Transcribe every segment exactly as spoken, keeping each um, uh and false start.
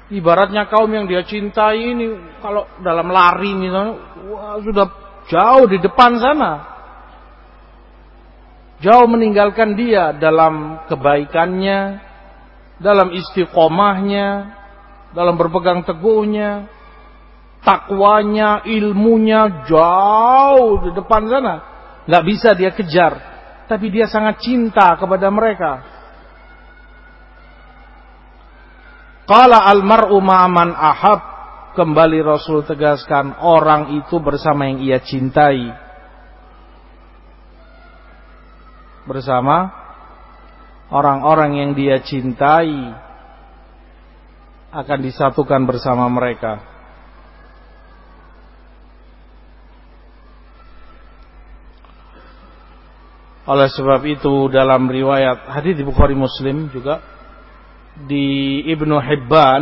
Ibaratnya kaum yang dia cintai ini kalau dalam lari misalnya, wah, sudah jauh di depan sana. Jauh meninggalkan dia dalam kebaikannya, dalam istiqomahnya, dalam berpegang teguhnya, takwanya, ilmunya jauh di depan sana. Nggak bisa dia kejar, tapi dia sangat cinta kepada mereka. Qala al-mar'u ma'aman ahab. Kembali Rasul tegaskan, orang itu bersama yang ia cintai. Bersama orang-orang yang dia cintai akan disatukan bersama mereka. Oleh sebab itu dalam riwayat hadis di Bukhari Muslim juga, di Ibnu Hibban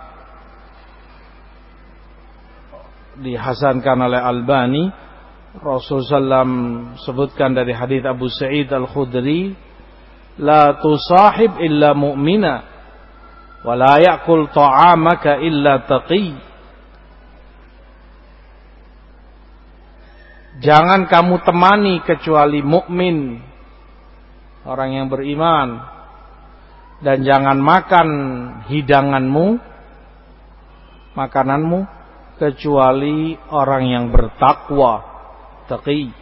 dihasankan oleh Albani, Rasulullah sallallahu alaihi wasallam sebutkan dari hadis Abu Sa'id Al-Khudri, la tusahib illa mu'mina wa la ya'kul ta'amaka illa taqi. Jangan kamu temani kecuali mukmin, orang yang beriman. Dan jangan makan hidanganmu, makananmu, kecuali orang yang bertakwa, taqi.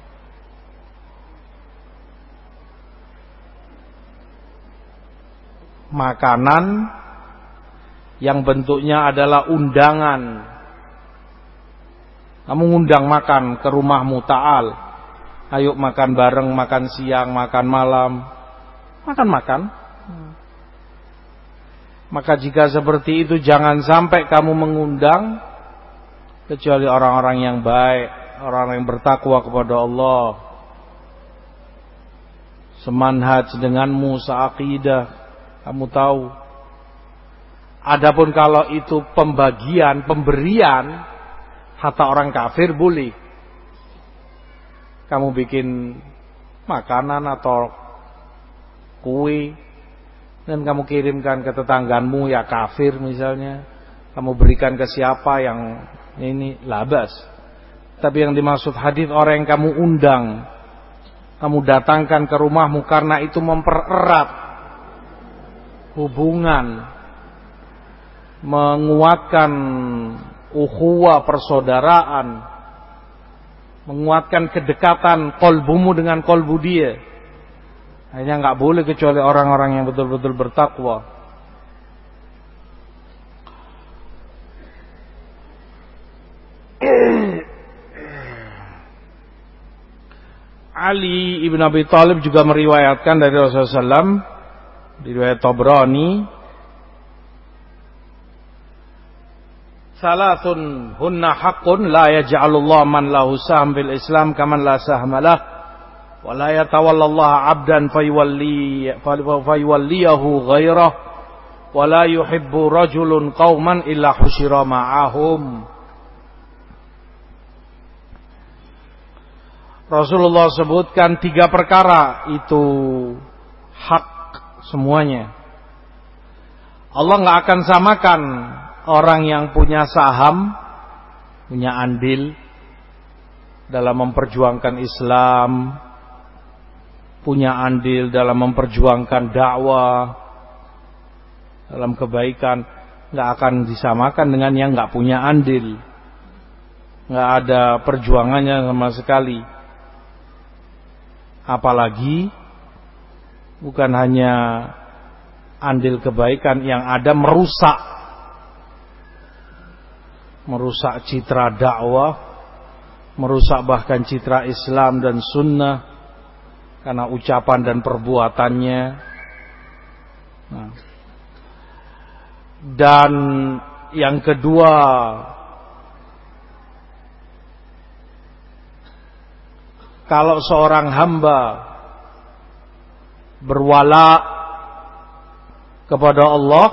Makanan yang bentuknya adalah undangan. Kamu ngundang makan ke rumahmu, ta'al. Ayo makan bareng, makan siang, makan malam. Makan-makan. Maka jika seperti itu jangan sampai kamu mengundang kecuali orang-orang yang baik, orang-orang yang bertakwa kepada Allah, semanhaj denganmu, seaqidah. Kamu tahu. Adapun kalau itu pembagian, pemberian, harta orang kafir boleh. Kamu bikin makanan atau kue dan kamu kirimkan ke tetanggamu ya kafir misalnya, kamu berikan ke siapa yang ini labas. Tapi yang dimaksud hadis orang yang kamu undang, kamu datangkan ke rumahmu karena itu mempererat hubungan, menguatkan ukhuwah persaudaraan, menguatkan kedekatan kolbumu dengan kolbu dia. Hanya nggak boleh kecuali orang-orang yang betul-betul bertakwa. Ali ibn Abi Thalib juga meriwayatkan dari Rasulullah sallallahu alaihi wasallam, di riwayat Tabrani, salasun hunna haqqun la yaj'alullahu man lahu sahm bil Islam kaman la sahma lah. Wala yatawallallaha 'abdan fayuwalli fayuwalliyahu ghairah wala yuhibbu rajulun qauman illa husyira ma'ahum. Rasulullah sebutkan tiga perkara itu hak semuanya. Allah enggak akan samakan orang yang punya saham, punya andil dalam memperjuangkan Islam, punya andil dalam memperjuangkan dakwah, dalam kebaikan, nggak akan disamakan dengan yang nggak punya andil, nggak ada perjuangannya sama sekali. Apalagi bukan hanya andil kebaikan yang ada merusak, merusak citra dakwah, merusak bahkan citra Islam dan Sunnah karena ucapan dan perbuatannya. Nah. Dan yang kedua, kalau seorang hamba berwala kepada Allah,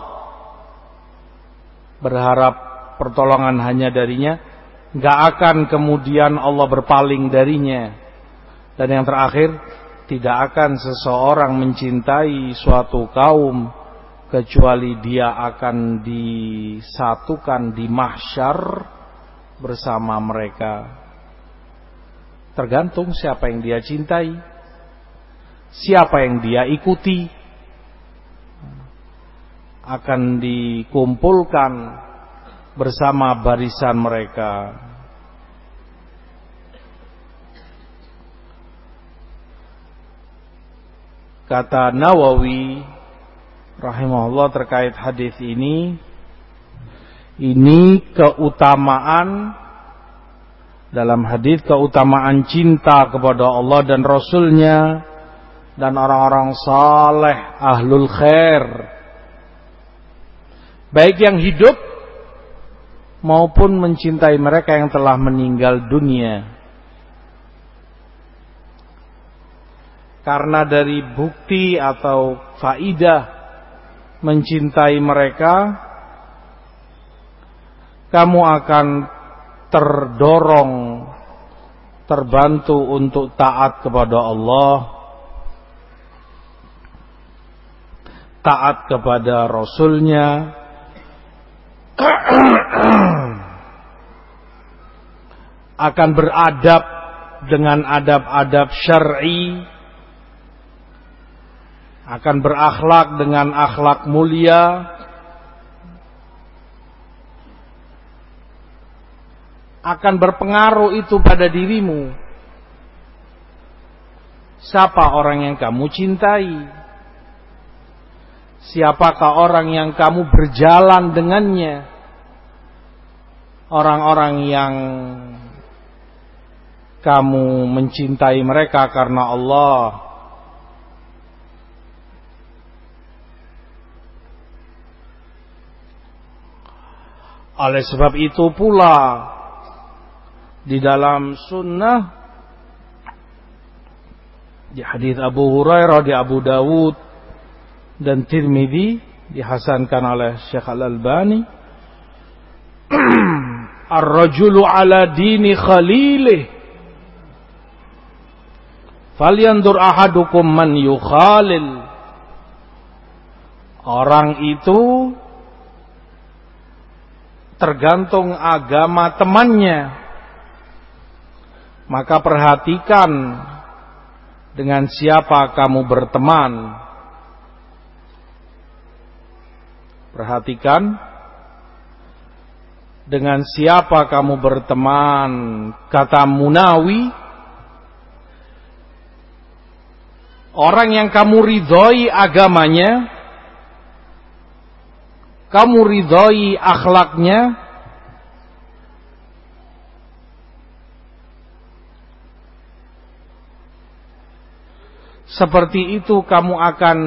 berharap pertolongan hanya darinya, nggak akan kemudian Allah berpaling darinya. Dan yang terakhir, tidak akan seseorang mencintai suatu kaum kecuali dia akan disatukan di mahsyar bersama mereka. Tergantung siapa yang dia cintai, siapa yang dia ikuti, akan dikumpulkan bersama barisan mereka. Kata Nawawi rahimahullah terkait hadis ini, ini keutamaan dalam hadis, keutamaan cinta kepada Allah dan Rasulnya dan orang-orang saleh ahlul khair, baik yang hidup maupun mencintai mereka yang telah meninggal dunia. Karena dari bukti atau faidah mencintai mereka, kamu akan terdorong, terbantu untuk taat kepada Allah, taat kepada Rasulnya, akan beradab dengan adab-adab syar'i, akan berakhlak dengan akhlak mulia, akan berpengaruh itu pada dirimu. Siapa orang yang kamu cintai? Siapakah orang yang kamu berjalan dengannya? Orang-orang yang kamu mencintai mereka karena Allah. Oleh sebab itu pula di dalam sunnah, di hadis Abu Hurairah di Abu Dawud dan Tirmidzi, dihasankan oleh Syekh Al-Albani, ar-rajulu ala dini khalilih falyandur ahadukum man yukhalil. Orang itu tergantung agama temannya, maka perhatikan dengan siapa kamu berteman. Perhatikan dengan siapa kamu berteman. Kata Munawi, orang yang kamu ridhoi agamanya, kamu ridhoi akhlaknya, seperti itu kamu akan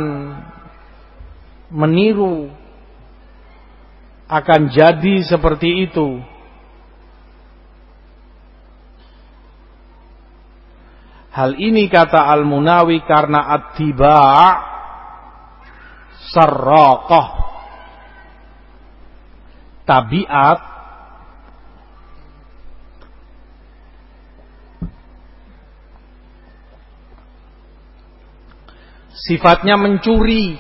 meniru, akan jadi seperti itu. Hal ini kata Al-Munawi karena attiba' sarraqah, tabiat sifatnya mencuri.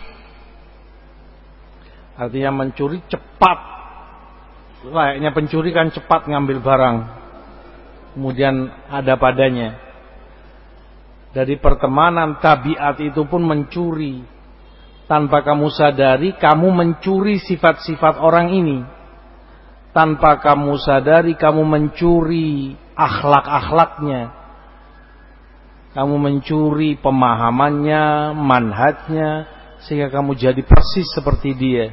Artinya mencuri cepat. Layaknya pencuri kan cepat ngambil barang, kemudian ada padanya. Dari pertemanan, tabiat itu pun mencuri. Tanpa kamu sadari, kamu mencuri sifat-sifat orang ini. Tanpa kamu sadari, kamu mencuri akhlak-akhlaknya. Kamu mencuri pemahamannya, manhajnya, sehingga kamu jadi persis seperti dia.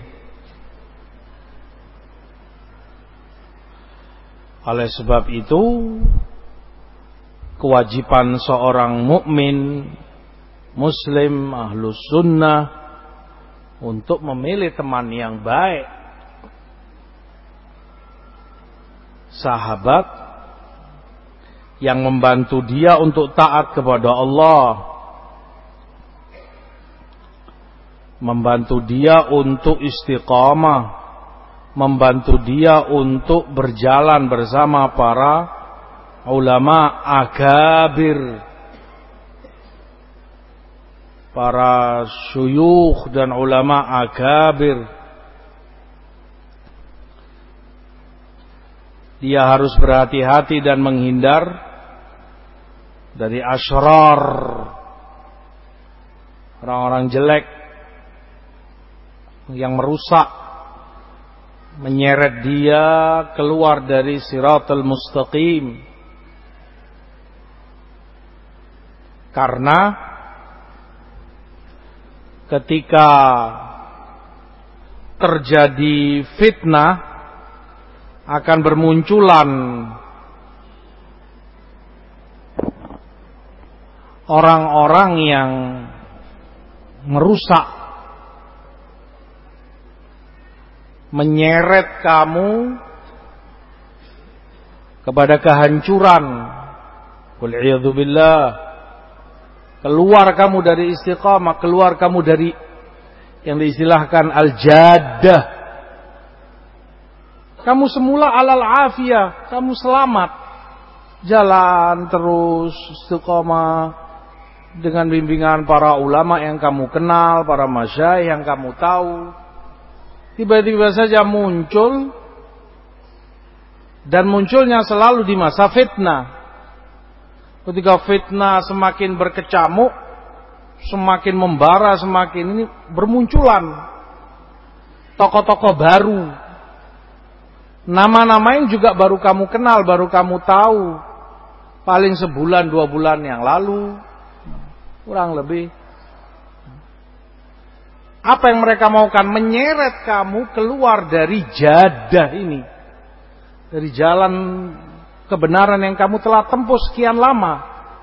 Oleh sebab itu, kewajiban seorang mukmin, muslim, ahlus sunnah untuk memilih teman yang baik, sahabat yang membantu dia untuk taat kepada Allah, membantu dia untuk istiqamah, membantu dia untuk berjalan bersama para ulama akabir. para syuyukh dan ulama akabir. Dia harus berhati-hati dan menghindar dari asyrar, orang-orang jelek yang merusak, menyeret dia keluar dari siratal mustaqim. Karena ketika terjadi fitnah akan bermunculan orang-orang yang merusak, menyeret kamu kepada kehancuran. Wal'iyadzu billah. Keluar kamu dari istiqamah, keluar kamu dari yang diistilahkan al-jaddah. Kamu semula alal afiyah, kamu selamat, jalan terus istiqamah dengan bimbingan para ulama yang kamu kenal, para masyayikh yang kamu tahu. Tiba-tiba saja muncul, dan munculnya selalu di masa fitnah. Ketika fitnah semakin berkecamuk, semakin membara, semakin ini bermunculan tokoh-tokoh baru. Nama-nama yang juga baru kamu kenal, baru kamu tahu. Paling sebulan, dua bulan yang lalu. Kurang lebih. Apa yang mereka maukan? Menyeret kamu keluar dari jadah ini. Dari jalan kebenaran yang kamu telah tempuh sekian lama.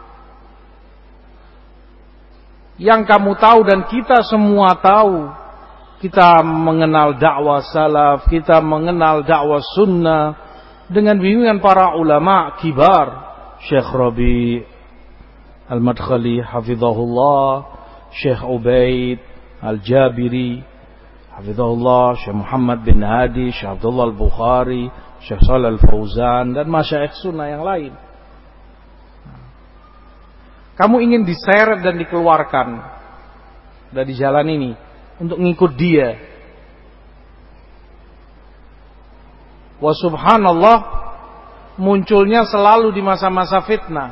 Yang kamu tahu dan kita semua tahu. Kita mengenal dakwah salaf, kita mengenal dakwah sunnah dengan bimbingan para ulama kibar. Syekh Rabi Al-Madkhali hafizahullah, Syekh Ubaid Al-Jabiri hafizahullah, Syekh Muhammad bin Hadi, Syekh Abdullah Al-Bukhari, Syekh Shalal Al-Fauzan, dan masyayikh sunnah yang lain. Kamu ingin diseret dan dikeluarkan dari jalan ini untuk ngikut dia. Wa subhanallah, munculnya selalu di masa-masa fitnah.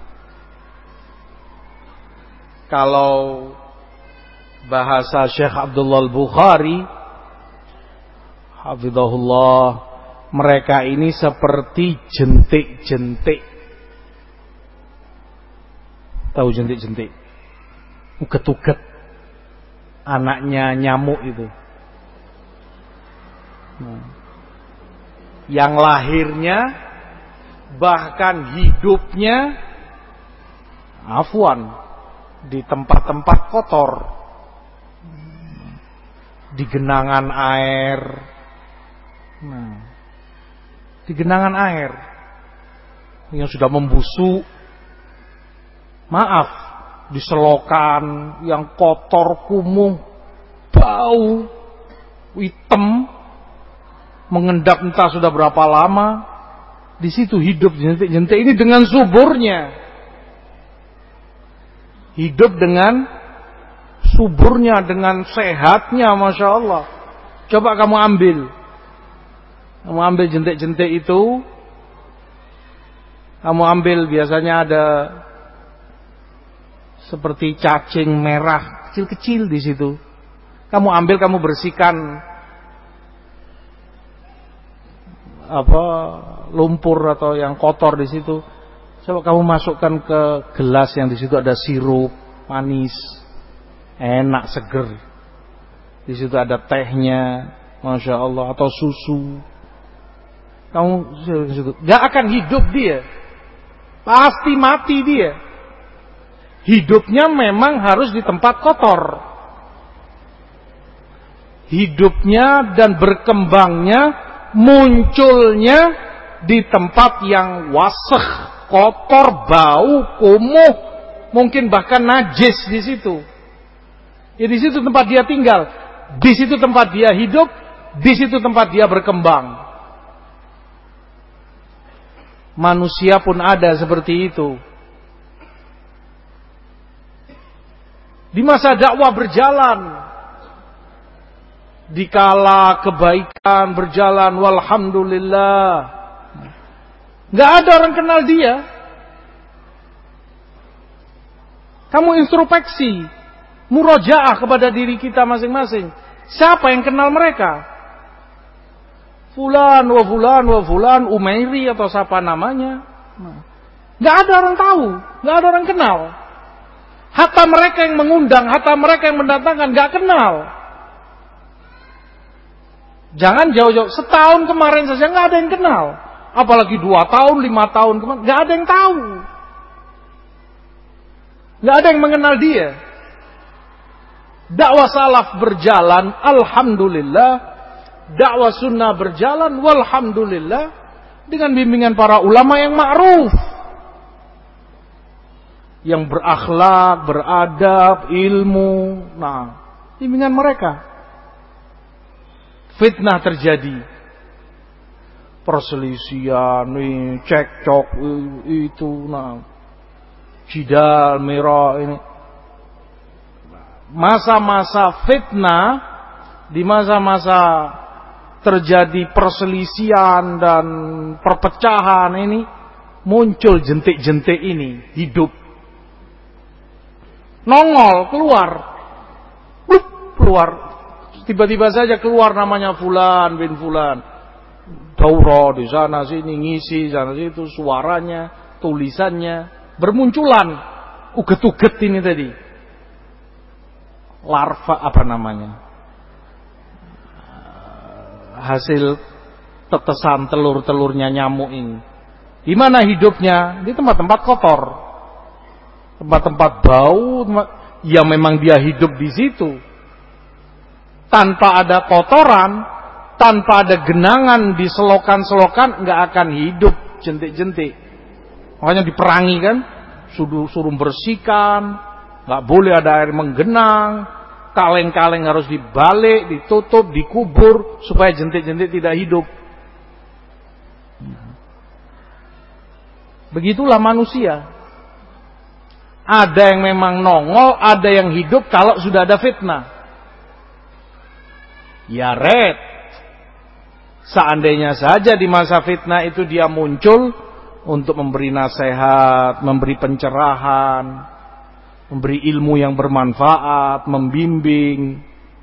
Kalau bahasa Syekh Abdullah Al-Bukhari hafizahullah, mereka ini seperti jentik-jentik. Tahu jentik-jentik? Uget-uget. Anaknya nyamuk itu. Nah, yang lahirnya bahkan hidupnya afwan di tempat-tempat kotor, di genangan air. Nah, di genangan air yang sudah membusuk, maaf, di selokan yang kotor, kumuh, bau, hitam, mengendap entah sudah berapa lama. Di situ hidup jentik-jentik ini dengan suburnya. Hidup dengan suburnya, dengan sehatnya, Masya Allah. Coba kamu ambil. Kamu ambil jentik-jentik itu. Kamu ambil, biasanya ada seperti cacing merah kecil-kecil di situ. Kamu ambil, kamu bersihkan apa lumpur atau yang kotor di situ. Coba kamu masukkan ke gelas yang di situ ada sirup manis, enak, seger. Di situ ada tehnya, Masya Allah, atau susu. Kamu di situ, gak akan hidup dia, pasti mati dia. Hidupnya memang harus di tempat kotor. Hidupnya dan berkembangnya, munculnya di tempat yang wasakh, kotor, bau, kumuh, mungkin bahkan najis di situ. Ya, di situ tempat dia tinggal, di situ tempat dia hidup, di situ tempat dia berkembang. Manusia pun ada seperti itu. Di masa dakwah berjalan, dikala kebaikan berjalan, walhamdulillah, nggak ada orang kenal dia. Kamu introspeksi, murojaah kepada diri kita masing-masing. Siapa yang kenal mereka? Fulan, wa fulan, wa fulan, Umairi atau siapa namanya? Nggak ada orang tahu, nggak ada orang kenal. Hatta mereka yang mengundang, hatta mereka yang mendatangkan nggak kenal. Jangan jauh-jauh, setahun kemarin saja nggak ada yang kenal. Apalagi dua tahun, lima tahun kemarin, nggak ada yang tahu. Nggak ada yang mengenal dia. Dakwah salaf berjalan, alhamdulillah. Dakwah sunnah berjalan, walhamdulillah. Dengan bimbingan para ulama yang ma'ruf, yang berakhlak, beradab, ilmu. Nah, bimbingan mereka. Fitnah terjadi, perselisihan, cekcok itu, nah, jidal, merah ini. Masa-masa fitnah, di masa-masa terjadi perselisihan dan perpecahan ini, muncul jentik-jentik ini hidup, nongol keluar, blup, keluar. Tiba-tiba saja keluar namanya Fulan bin Fulan. Daurah di sana sini, ngisi sana situ, suaranya, tulisannya bermunculan. Uget-uget ini tadi. Larva apa namanya? Hasil tetesan telur-telurnya nyamuk ini. Di mana hidupnya? Di tempat-tempat kotor. Tempat-tempat bau, tempat... ya memang dia hidup di situ. Tanpa ada kotoran, tanpa ada genangan di selokan-selokan, nggak akan hidup jentik-jentik. Makanya diperangi kan, suruh, suruh bersihkan, nggak boleh ada air menggenang, kaleng-kaleng harus dibalik, ditutup, dikubur supaya jentik-jentik tidak hidup. Begitulah manusia. Ada yang memang nongol, ada yang hidup kalau sudah ada fitnah. Ya red, seandainya saja di masa fitnah itu dia muncul untuk memberi nasihat, memberi pencerahan, memberi ilmu yang bermanfaat, membimbing,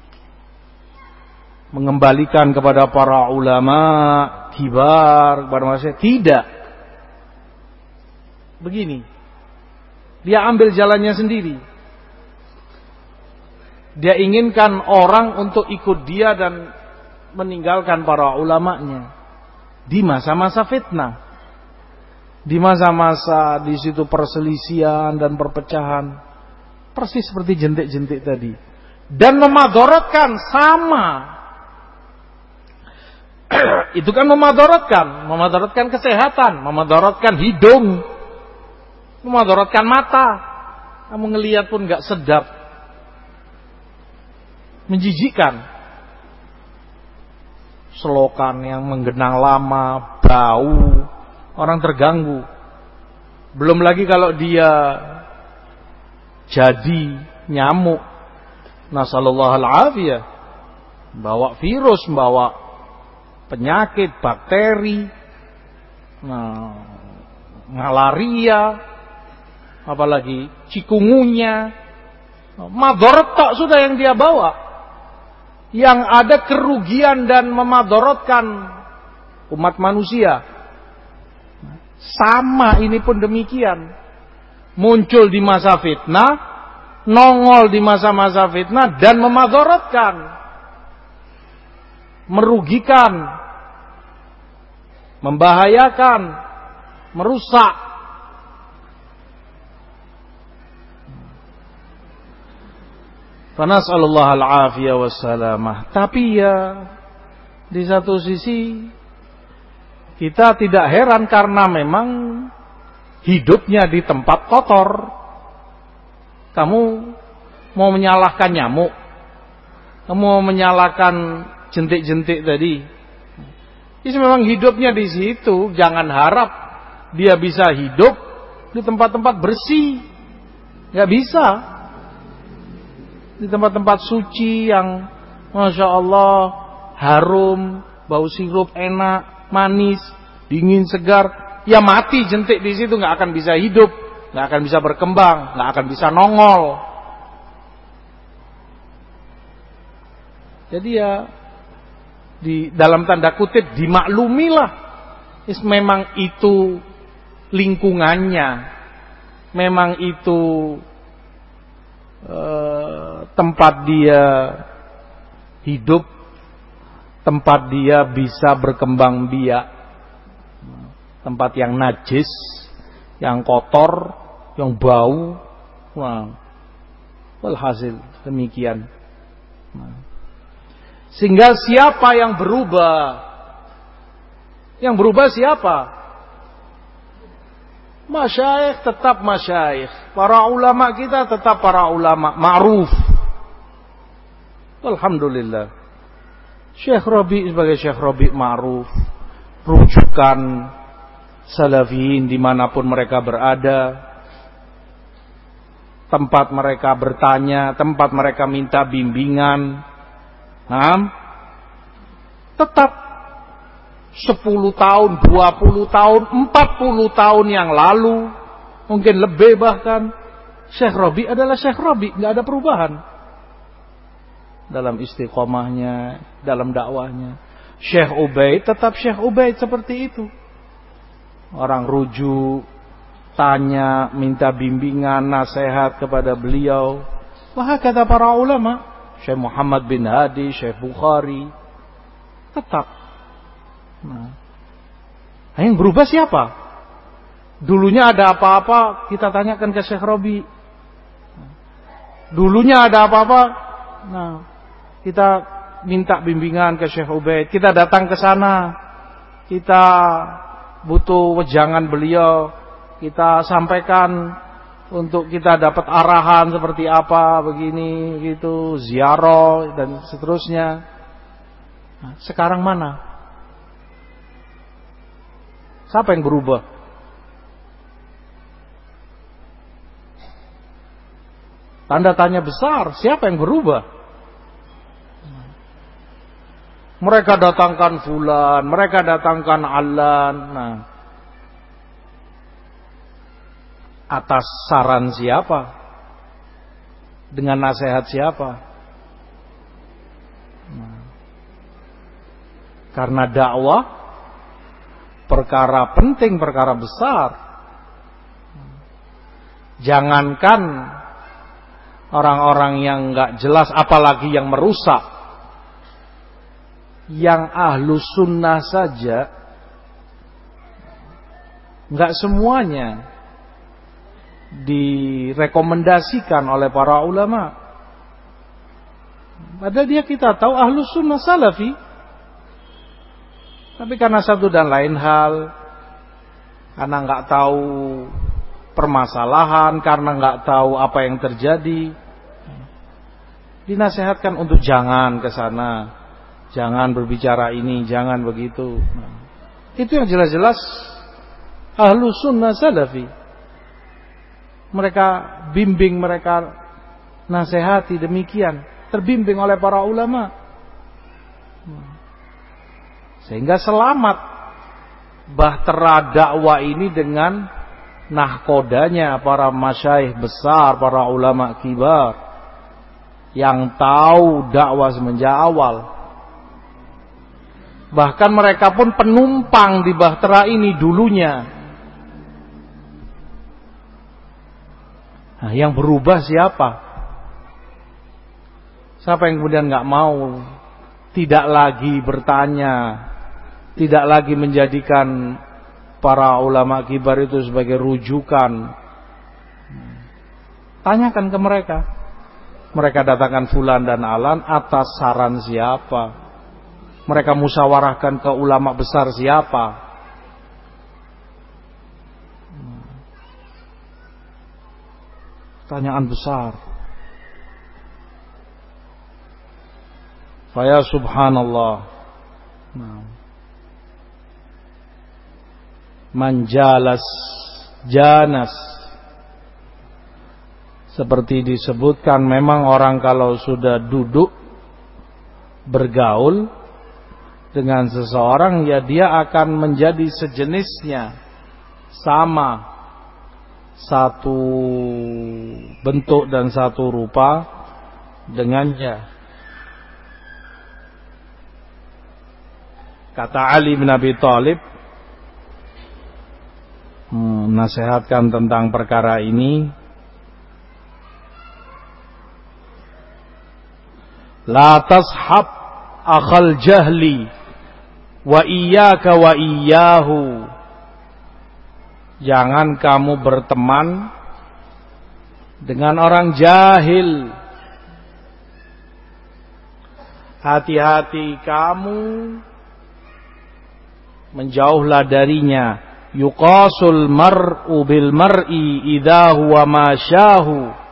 mengembalikan kepada para ulama kibar, kepada manusia. Tidak. Begini, dia ambil jalannya sendiri. Dia inginkan orang untuk ikut dia dan meninggalkan para ulamanya di masa-masa fitnah, di masa-masa di situ perselisihan dan perpecahan, persis seperti jentik-jentik tadi, dan memadaratkan sama. Itu kan memadaratkan, memadaratkan kesehatan, memadaratkan hidung, memadaratkan mata. Kamu ngelihat pun nggak sedap. Menjijikkan. Selokan yang menggenang lama, bau, orang terganggu. Belum lagi kalau dia jadi nyamuk, nasallallahu alafiyah, bawa virus, bawa penyakit, bakteri, nah, malaria, apalagi cikungunya, madharat tak sudah yang dia bawa. Yang ada kerugian dan memadorotkan umat manusia. Sama ini pun demikian. Muncul di masa fitnah, nongol di masa-masa fitnah dan memadorotkan, merugikan, membahayakan, merusak. Fanas'alullah al-afiyah wassalamah. Tapi ya, di satu sisi kita tidak heran karena memang hidupnya di tempat kotor. Kamu mau menyalahkan nyamuk, kamu mau menyalahkan jentik-jentik tadi. Ini memang hidupnya di situ. Jangan harap dia bisa hidup di tempat-tempat bersih. Gak bisa. di tempat-tempat suci yang Masya Allah harum, bau sirup enak, manis, dingin, segar, ya mati jentik di situ, nggak akan bisa hidup, nggak akan bisa berkembang, nggak akan bisa nongol. Jadi ya di dalam tanda kutip dimaklumilah, memang itu lingkungannya, memang itu eh, tempat dia hidup, tempat dia bisa berkembang biak, tempat yang najis, yang kotor, yang bau. Nah, walhasil demikian. Nah. Sehingga siapa yang berubah? Yang berubah siapa? Masyayikh tetap masyayikh. Para ulama kita tetap para ulama ma'ruf. Alhamdulillah. Syekh Rabi sebagai Syekh Rabi ma'ruf. Rujukan salafiyin dimanapun mereka berada. Tempat mereka bertanya, tempat mereka minta bimbingan. Nah, tetap sepuluh tahun, dua puluh tahun, empat puluh tahun yang lalu, mungkin lebih bahkan, Syekh Rabi adalah Syekh Rabi, nggak ada perubahan dalam istiqomahnya, dalam dakwahnya. Syekh Ubaid tetap Syekh Ubaid seperti itu. Orang rujuk, tanya, minta bimbingan, nasihat kepada beliau. Wah, kata para ulama, Syekh Muhammad bin Hadi, Syekh Bukhari, tetap. Nah, yang berubah siapa? Dulunya ada apa-apa, kita tanyakan ke Syekh Rabi. Dulunya ada apa-apa, nah, kita minta bimbingan ke Syekh Ubaid. Kita datang ke sana, kita butuh wejangan beliau, kita sampaikan untuk kita dapat arahan seperti apa, begini, gitu, ziarah dan seterusnya. Nah, sekarang mana? Siapa yang berubah? Tanda tanya besar, siapa yang berubah? Mereka datangkan fulan, mereka datangkan alan. Nah, atas saran siapa? Dengan nasihat siapa? Nah, karena dakwah perkara penting, perkara besar. Jangankan orang-orang yang enggak jelas, apalagi yang merusak. Yang ahlu sunnah saja, enggak semuanya direkomendasikan oleh para ulama. Padahal dia kita tahu ahlus sunnah salafi. Tapi karena satu dan lain hal, karena nggak tahu permasalahan, karena nggak tahu apa yang terjadi, dinasihatkan untuk jangan ke sana, jangan berbicara ini, jangan begitu. Itu yang jelas-jelas ahlus sunnah salafi. Mereka bimbing, mereka nasihati demikian, terbimbing oleh para ulama, sehingga selamat bahtera dakwah ini dengan nahkodanya para masyayikh besar, para ulama kibar yang tahu dakwah semenjak awal. Bahkan mereka pun penumpang di bahtera ini dulunya. Nah, yang berubah siapa? Siapa yang kemudian nggak mau, tidak lagi bertanya, tidak lagi menjadikan para ulama kibar itu sebagai rujukan? Tanyakan ke mereka. Mereka datangkan fulan dan alan atas saran siapa? Mereka musyawarahkan ke ulama besar siapa? Pertanyaan besar. Faya subhanallah. Nah. Man jalas janas. Seperti disebutkan, memang orang kalau sudah duduk bergaul dengan seseorang, ya dia akan menjadi sejenisnya, sama, satu bentuk dan satu rupa dengannya. Kata Ali bin Abi Thalib menasihatkan tentang perkara ini, la tashab akhal jahli wa iyyaka wa iyyahu. Jangan kamu berteman dengan orang jahil. Hati-hati kamu, menjauhlah darinya. Yuqasul mar'u bil mar'i idza huwa masyahu.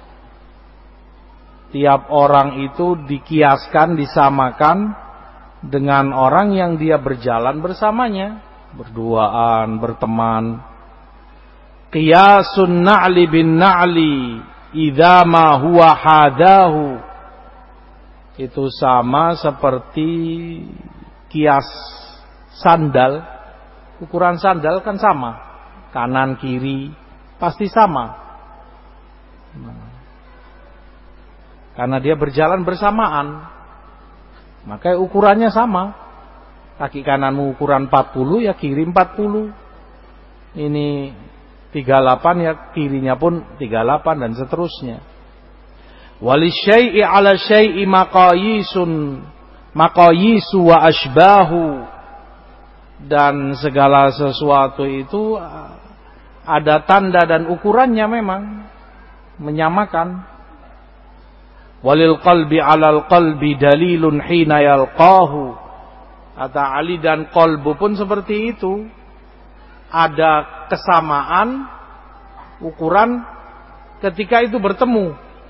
Tiap orang itu dikiaskan, disamakan dengan orang yang dia berjalan bersamanya, berduaan, berteman. Qiyasun na'li bin na'li idza ma huwa hadahu. Itu sama seperti kias sandal. Ukuran sandal kan sama, kanan kiri pasti sama. Nah, karena dia berjalan bersamaan, maka ukurannya sama. Kaki kananmu ukuran empat puluh, ya kiri empat puluh. Ini tiga puluh delapan, ya kirinya pun tiga puluh delapan, dan seterusnya. Walisyai'i ala syai'i maqayisun maqayisu wa ashbahu. Dan segala sesuatu itu ada tanda dan ukurannya, memang menyamakan. Walil qalbi alal qalbi dalilun hina yalqahu. Kata Ali, dan qalbu pun seperti itu. Ada kesamaan ukuran ketika itu bertemu.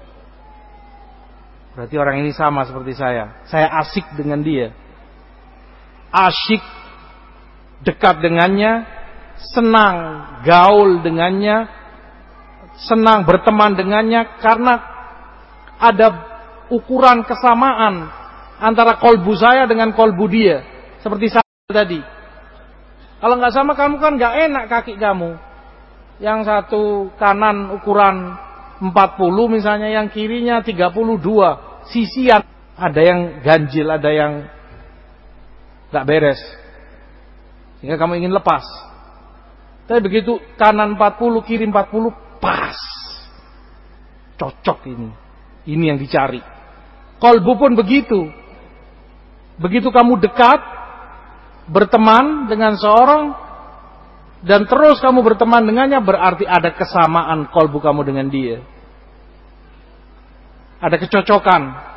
Berarti orang ini sama seperti saya. Saya asik dengan dia. Asyik dekat dengannya, senang gaul dengannya, senang berteman dengannya, karena ada ukuran kesamaan antara kolbu saya dengan kolbu dia. Seperti saya tadi. Kalau nggak sama, kamu kan nggak enak kaki kamu. Yang satu kanan ukuran empat puluh misalnya, yang kirinya tiga puluh dua. Sisian. Ada yang ganjil, ada yang nggak beres. Sehingga kamu ingin lepas. Tapi begitu kanan empat puluh, kiri empat puluh, pas. Cocok ini. Ini yang dicari. Kolbu pun begitu. Begitu kamu dekat, berteman dengan seorang, dan terus kamu berteman dengannya, berarti ada kesamaan kolbu kamu dengan dia. Ada kecocokan.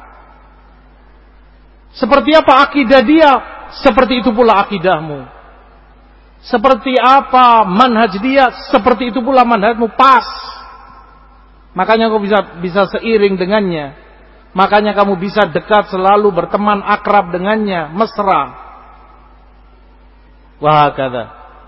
Seperti apa akidah dia, seperti itu pula akidahmu. Seperti apa manhaj dia, seperti itu pula manhajmu, pas. Makanya kamu bisa bisa seiring dengannya. Makanya kamu bisa dekat, selalu berteman, akrab dengannya, mesra. Wah, kata.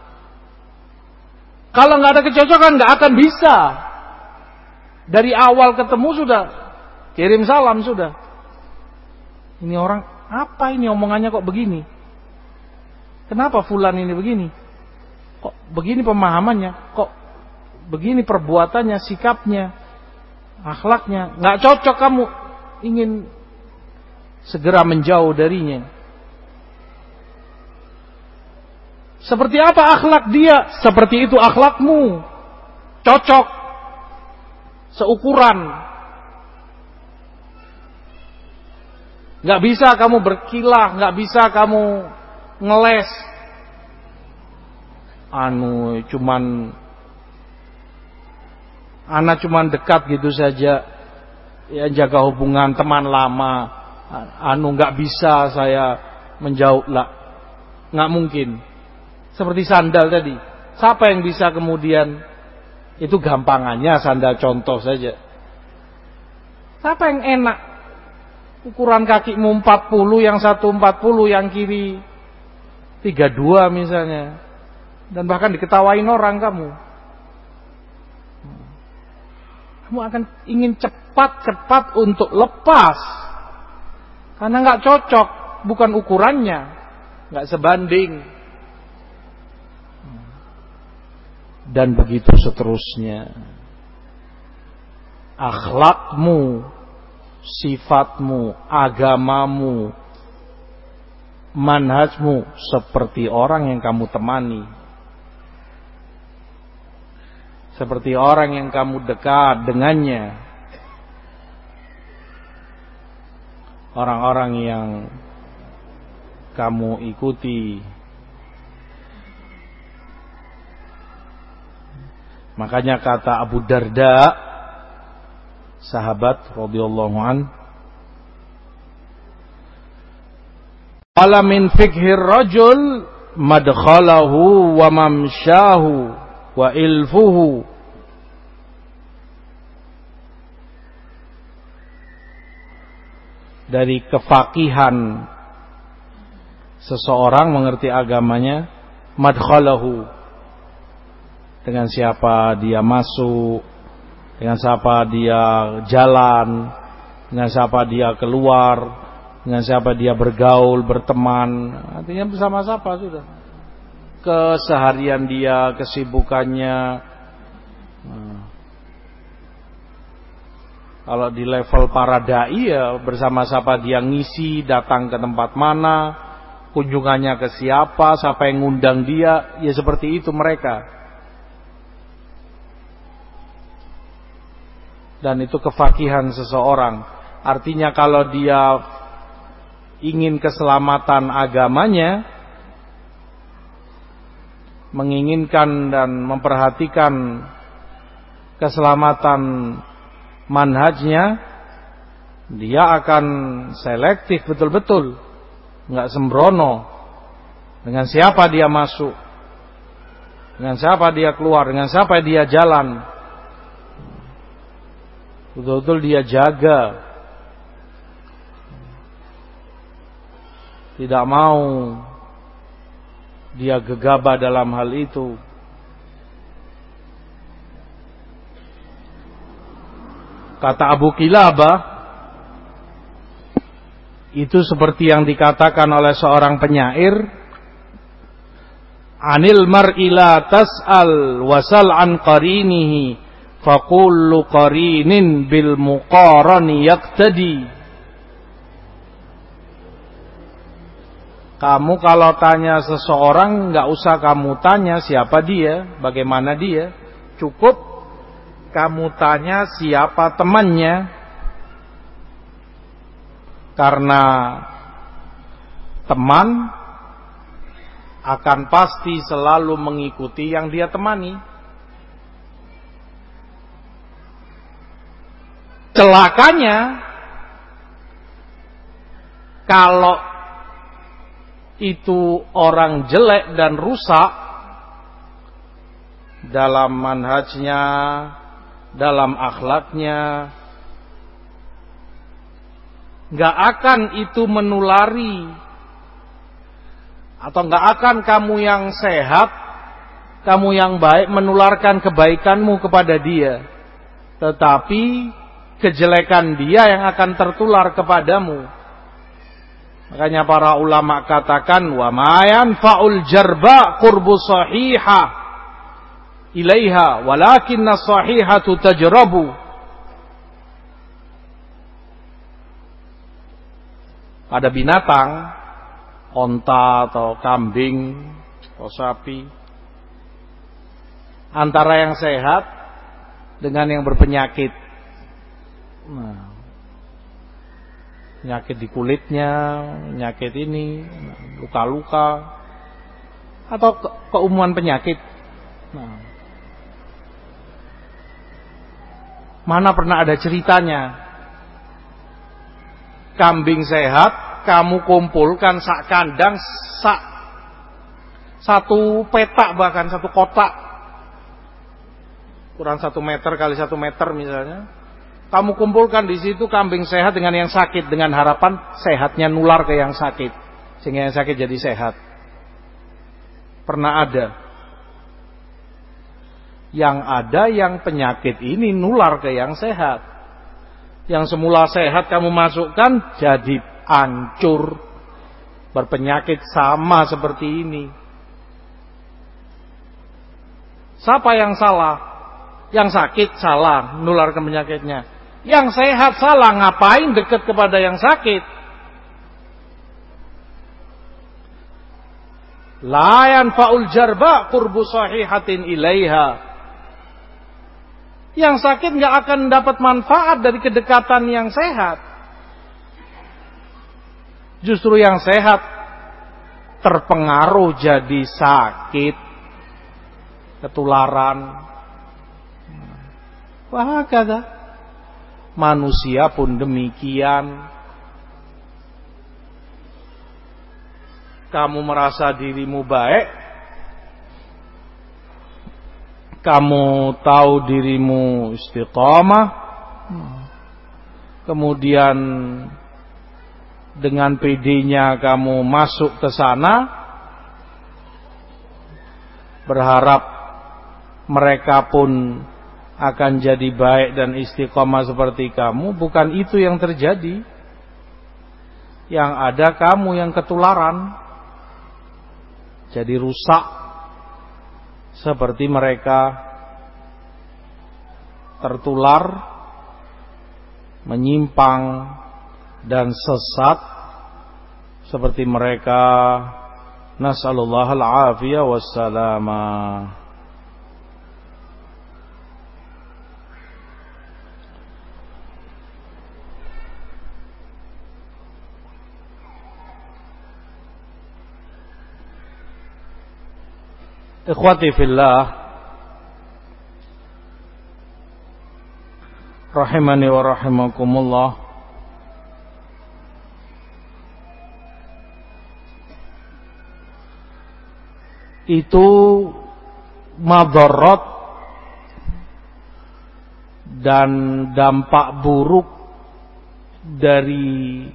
Kalau nggak ada kecocokan, nggak akan bisa. Dari awal ketemu sudah kirim salam sudah. Ini orang apa ini omongannya kok begini? Kenapa fulan ini begini? Kok begini pemahamannya? Kok begini perbuatannya, sikapnya, akhlaknya? Nggak cocok, kamu ingin segera menjauh darinya. Seperti apa akhlak dia? Seperti itu akhlakmu. Cocok. Seukuran. Nggak bisa kamu berkilah, nggak bisa kamu ngeles. Anu cuman anak cuman dekat gitu saja, ya jaga hubungan teman lama. Anu nggak bisa saya menjauh lah, nggak mungkin. Seperti sandal tadi, siapa yang bisa kemudian, itu gampangannya sandal contoh saja. Siapa yang enak? Ukuran kakimu empat puluh, yang satu empat puluh, yang kiri tiga puluh dua misalnya. Dan bahkan diketawain orang kamu. Kamu akan ingin cepat-cepat untuk lepas. Karena nggak cocok, bukan ukurannya, nggak sebanding. Dan begitu seterusnya. Akhlakmu, sifatmu, agamamu, manhajmu seperti orang yang kamu temani. Seperti orang yang kamu dekat dengannya. Orang-orang yang kamu ikuti. Makanya kata Abu Darda, sahabat radhiyallahu an, qala min fiqhir rajul madkhalahu wa mamshahu wa ilfuhu. Dari kefakihan seseorang mengerti agamanya, madkhalahu, dengan siapa dia masuk, dengan siapa dia jalan, dengan siapa dia keluar, dengan siapa dia bergaul, berteman, artinya bersama siapa sudah. Keseharian dia, kesibukannya. Nah, kalau di level para dai ya bersama siapa dia ngisi, datang ke tempat mana, kunjungannya ke siapa, siapa yang ngundang dia, ya seperti itu mereka. Dan itu kefakihan seseorang. Artinya kalau dia ingin keselamatan agamanya, menginginkan dan memperhatikan keselamatan manhajnya, dia akan selektif betul-betul, nggak sembrono dengan siapa dia masuk, dengan siapa dia keluar, dengan siapa dia jalan. Betul-betul dia jaga, tidak mau dia gegabah dalam hal itu. Kata Abu Kilabah, itu seperti yang dikatakan oleh seorang penyair, anil mar'i la tas'al wasal an qarinihi faqullu qarinin bil muqarani yaqtadi. Kamu kalau tanya seseorang, nggak usah kamu tanya siapa dia, bagaimana dia. Cukup kamu tanya siapa temannya. Karena teman akan pasti selalu mengikuti yang dia temani. Celakanya, kalau itu orang jelek dan rusak dalam manhajnya, dalam akhlaknya, gak akan itu menulari, atau gak akan kamu yang sehat, kamu yang baik menularkan kebaikanmu kepada dia, tetapi kejelekan dia yang akan tertular kepadamu. Makanya para ulama katakan, wa ma yanfa'ul jarba qurbu sahiha ilaiha walakinna sahihatu tajrabu. Ada binatang, onta atau kambing atau sapi, antara yang sehat dengan yang berpenyakit. Nah, penyakit di kulitnya, penyakit ini, luka-luka, atau ke keumuman penyakit. Nah, mana pernah ada ceritanya kambing sehat kamu kumpulkan sak kandang, sak satu petak, bahkan satu kotak kurang satu meter kali satu meter misalnya, kamu kumpulkan di situ kambing sehat dengan yang sakit, dengan harapan sehatnya nular ke yang sakit, sehingga yang sakit jadi sehat. Pernah ada. Yang ada yang penyakit ini nular ke yang sehat. Yang semula sehat kamu masukkan jadi hancur, berpenyakit sama seperti ini. Siapa yang salah? Yang sakit salah, nularkan penyakitnya. Yang sehat salah, ngapain dekat kepada yang sakit? La yanfa'ul jarba qurbu sahihatin ilaiha. Yang sakit nggak akan dapat manfaat dari kedekatan yang sehat. Justru yang sehat terpengaruh jadi sakit, ketularan. Wah, kata manusia pun demikian. Kamu merasa dirimu baik, kamu tahu dirimu istiqamah, kemudian dengan P D-nya kamu masuk ke sana, berharap mereka pun akan jadi baik dan istiqamah seperti kamu. Bukan itu yang terjadi. Yang ada kamu yang ketularan, jadi rusak seperti mereka, tertular, menyimpang dan sesat seperti mereka. Nas'alullah al-afiyah wassalamah. Ikhwati fillah, rahimani wa rahimakumullah. Itu madarat dan dampak buruk dari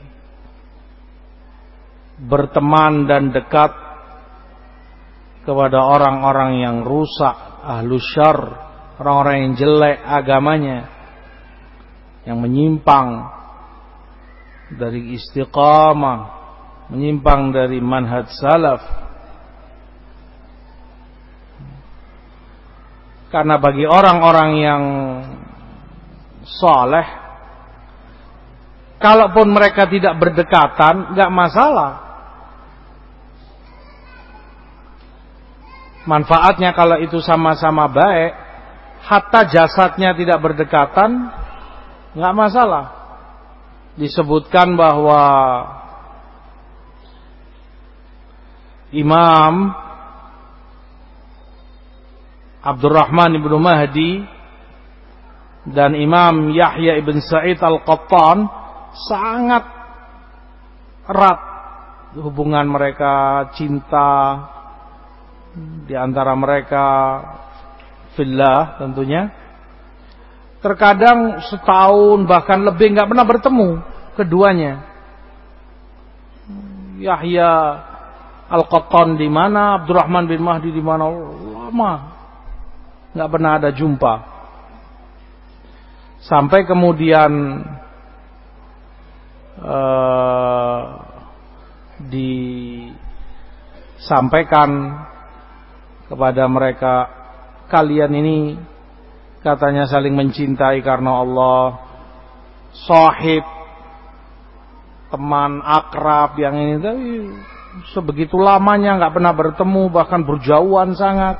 berteman dan dekat kepada orang-orang yang rusak, ahlu syarr, orang-orang yang jelek agamanya, yang menyimpang dari istiqamah, menyimpang dari manhaj salaf. Karena bagi orang-orang yang saleh, kalaupun mereka tidak berdekatan, enggak masalah. Manfaatnya kalau itu sama-sama baik, hatta jasadnya tidak berdekatan, nggak masalah. Disebutkan bahwa Imam Abdurrahman ibnu Mahdi dan Imam Yahya ibn Sa'id al-Qattan sangat erat hubungan mereka, cinta di antara mereka fillah tentunya. Terkadang setahun bahkan lebih nggak pernah bertemu keduanya. Yahya Al-Qattan di mana, Abdurrahman bin Mahdi di mana, lama nggak pernah ada jumpa. Sampai kemudian uh, disampaikan kepada mereka, kalian ini katanya saling mencintai karena Allah, sahib, teman akrab yang ini, tapi sebegitu lamanya nggak pernah bertemu, bahkan berjauhan sangat.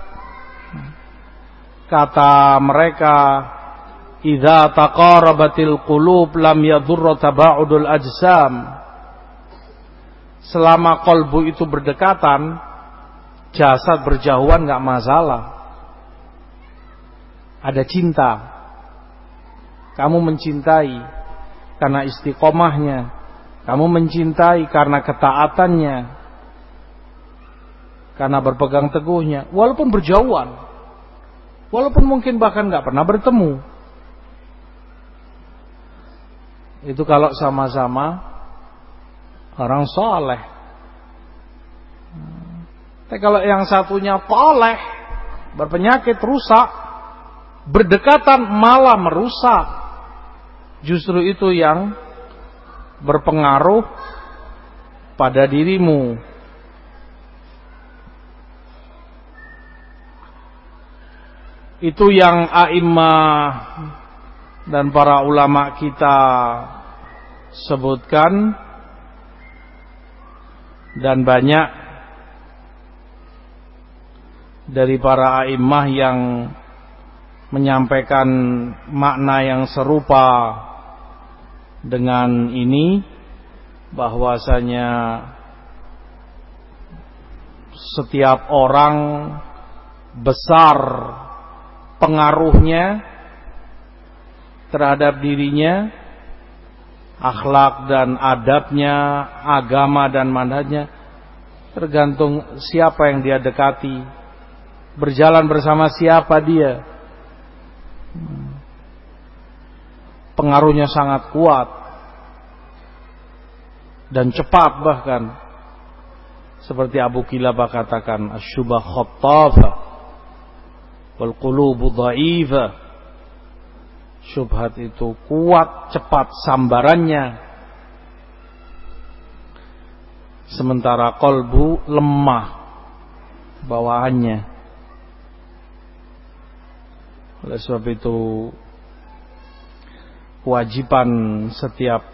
Kata mereka, idza taqarabatil qulub lam yadurra taba'udul ajsam. Selama kolbu itu berdekatan, jasad berjauhan nggak masalah. Ada cinta, kamu mencintai karena istiqomahnya, kamu mencintai karena ketaatannya, karena berpegang teguhnya, walaupun berjauhan, walaupun mungkin bahkan nggak pernah bertemu. Itu kalau sama-sama orang soleh. Tapi kalau yang satunya toleh, berpenyakit, rusak, berdekatan malah merusak. Justru itu yang berpengaruh pada dirimu. Itu yang a'immah dan para ulama kita sebutkan, dan banyak dari para a'immah yang menyampaikan makna yang serupa dengan ini, bahwasanya setiap orang besar pengaruhnya terhadap dirinya, akhlak dan adabnya, agama dan manhajnya, tergantung siapa yang dia dekati, berjalan bersama siapa dia. Pengaruhnya sangat kuat dan cepat, bahkan seperti Abu Kilabah katakan, asyubah khattafah wal qulubu dha'ifah. Syubhat itu kuat, cepat sambarannya, sementara qalbu lemah bawaannya. Oleh sebab itu kewajiban setiap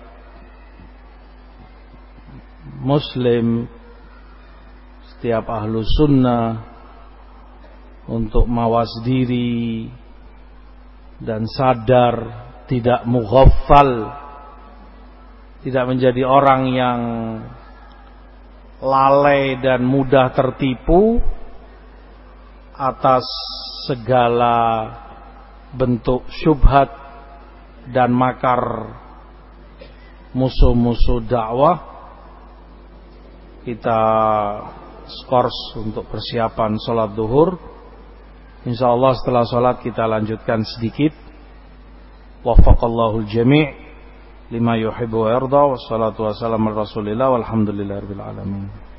muslim, setiap ahlu sunnah untuk mawas diri dan sadar, tidak mughaffal, tidak menjadi orang yang lalai dan mudah tertipu atas segala bentuk syubhat dan makar musuh-musuh dakwah. Kita skors untuk persiapan sholat duhur. Insyaallah setelah sholat kita lanjutkan sedikit. Waffaqallahu al-jami' lima yuhibbu wa yarda. Wassalatu wassalamu ala Rasulillah walhamdulillahirabbil alamin.